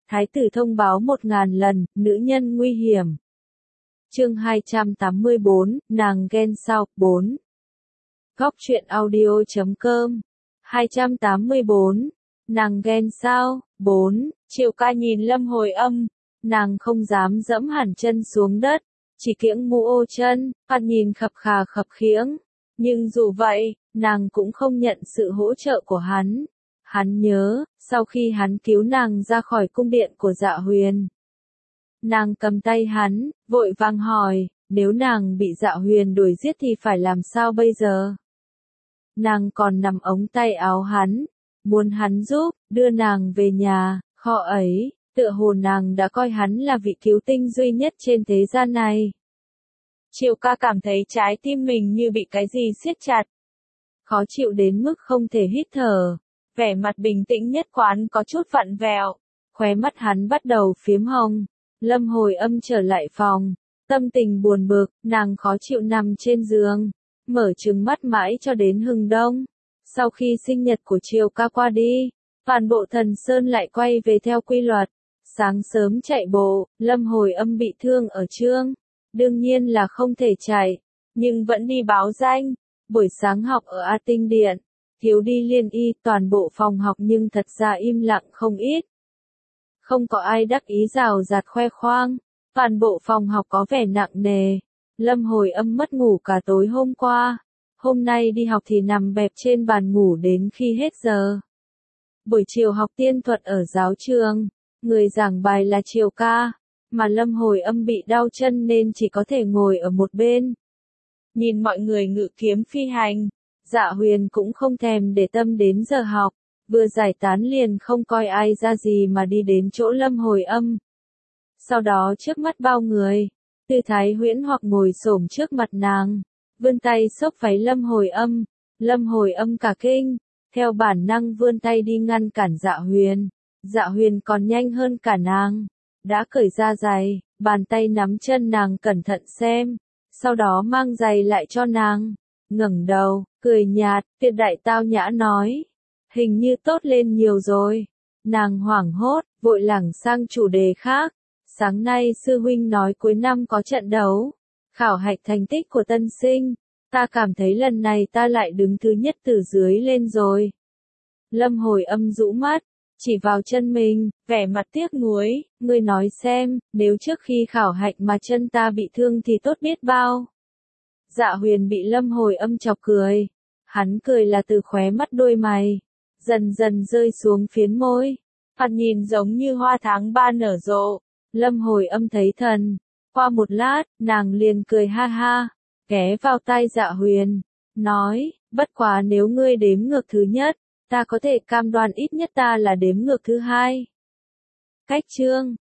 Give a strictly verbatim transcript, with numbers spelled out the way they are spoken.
Thái tử thông báo một ngàn lần, nữ nhân nguy hiểm. Chương hai trăm tám mươi bốn, nàng ghen sao, bốn. Góc truyện audio chấm com. hai trăm tám mươi bốn, nàng ghen sao, bốn. Triệu Ca nhìn Lâm Hồi Âm, nàng không dám dẫm hẳn chân xuống đất, chỉ kiễng mũ ô chân, mặt nhìn khập khà khập khiễng. Nhưng dù vậy, nàng cũng không nhận sự hỗ trợ của hắn. Hắn nhớ, sau khi hắn cứu nàng ra khỏi cung điện của Dạ Huyền. Nàng cầm tay hắn, vội vàng hỏi, nếu nàng bị Dạ Huyền đuổi giết thì phải làm sao bây giờ? Nàng còn nằm ống tay áo hắn, muốn hắn giúp, đưa nàng về nhà, kho ấy, tựa hồ nàng đã coi hắn là vị cứu tinh duy nhất trên thế gian này. Triệu Ca cảm thấy trái tim mình như bị cái gì siết chặt. Khó chịu đến mức không thể hít thở. Vẻ mặt bình tĩnh nhất quán có chút vặn vẹo. Khóe mắt hắn bắt đầu phiếm hồng. Lâm Hồi Âm trở lại phòng. Tâm tình buồn bực, nàng khó chịu nằm trên giường. Mở trừng mắt mãi cho đến hừng đông. Sau khi sinh nhật của Triệu Ca qua đi, toàn bộ Thần Sơn lại quay về theo quy luật. Sáng sớm chạy bộ, Lâm Hồi Âm bị thương ở chương. Đương nhiên là không thể chạy, nhưng vẫn đi báo danh. Buổi sáng học ở A Tinh Điện, thiếu đi liên y toàn bộ phòng học nhưng thật ra im lặng không ít. Không có ai đắc ý rào rạt khoe khoang, toàn bộ phòng học có vẻ nặng nề. Lâm Hồi Âm mất ngủ cả tối hôm qua, hôm nay đi học thì nằm bẹp trên bàn ngủ đến khi hết giờ. Buổi chiều học tiên thuật ở giáo trường, người giảng bài là Triệu Ca. Mà Lâm Hồi Âm bị đau chân nên chỉ có thể ngồi ở một bên. Nhìn mọi người ngự kiếm phi hành, Dạ Huyền cũng không thèm để tâm đến giờ học, vừa giải tán liền không coi ai ra gì mà đi đến chỗ Lâm Hồi Âm. Sau đó trước mắt bao người, Tư Thái Huyễn hoặc ngồi xổm trước mặt nàng, vươn tay xốc váy Lâm Hồi Âm, Lâm Hồi Âm cả kinh, theo bản năng vươn tay đi ngăn cản Dạ Huyền. Dạ Huyền còn nhanh hơn cả nàng. Đã cởi ra giày, bàn tay nắm chân nàng cẩn thận xem, sau đó mang giày lại cho nàng, ngẩng đầu, cười nhạt, tuyệt đại tao nhã nói, hình như tốt lên nhiều rồi. Nàng hoảng hốt, vội lảng sang chủ đề khác, sáng nay sư huynh nói cuối năm có trận đấu, khảo hạch thành tích của tân sinh, ta cảm thấy lần này ta lại đứng thứ nhất từ dưới lên rồi. Lâm Hồi Âm rũ mắt, chỉ vào chân mình, vẻ mặt tiếc nuối, ngươi nói xem, nếu trước khi khảo hạch mà chân ta bị thương thì tốt biết bao. Dạ Huyền bị Lâm Hồi Âm chọc cười, hắn cười là từ khóe mắt đôi mày, dần dần rơi xuống phiến môi, mặt nhìn giống như hoa tháng ba nở rộ. Lâm Hồi Âm thấy thần, qua một lát, nàng liền cười ha ha, ghé vào tai Dạ Huyền, nói, bất quá nếu ngươi đếm ngược thứ nhất, ta có thể cam đoan ít nhất ta là đếm ngược thứ hai. Cách chương,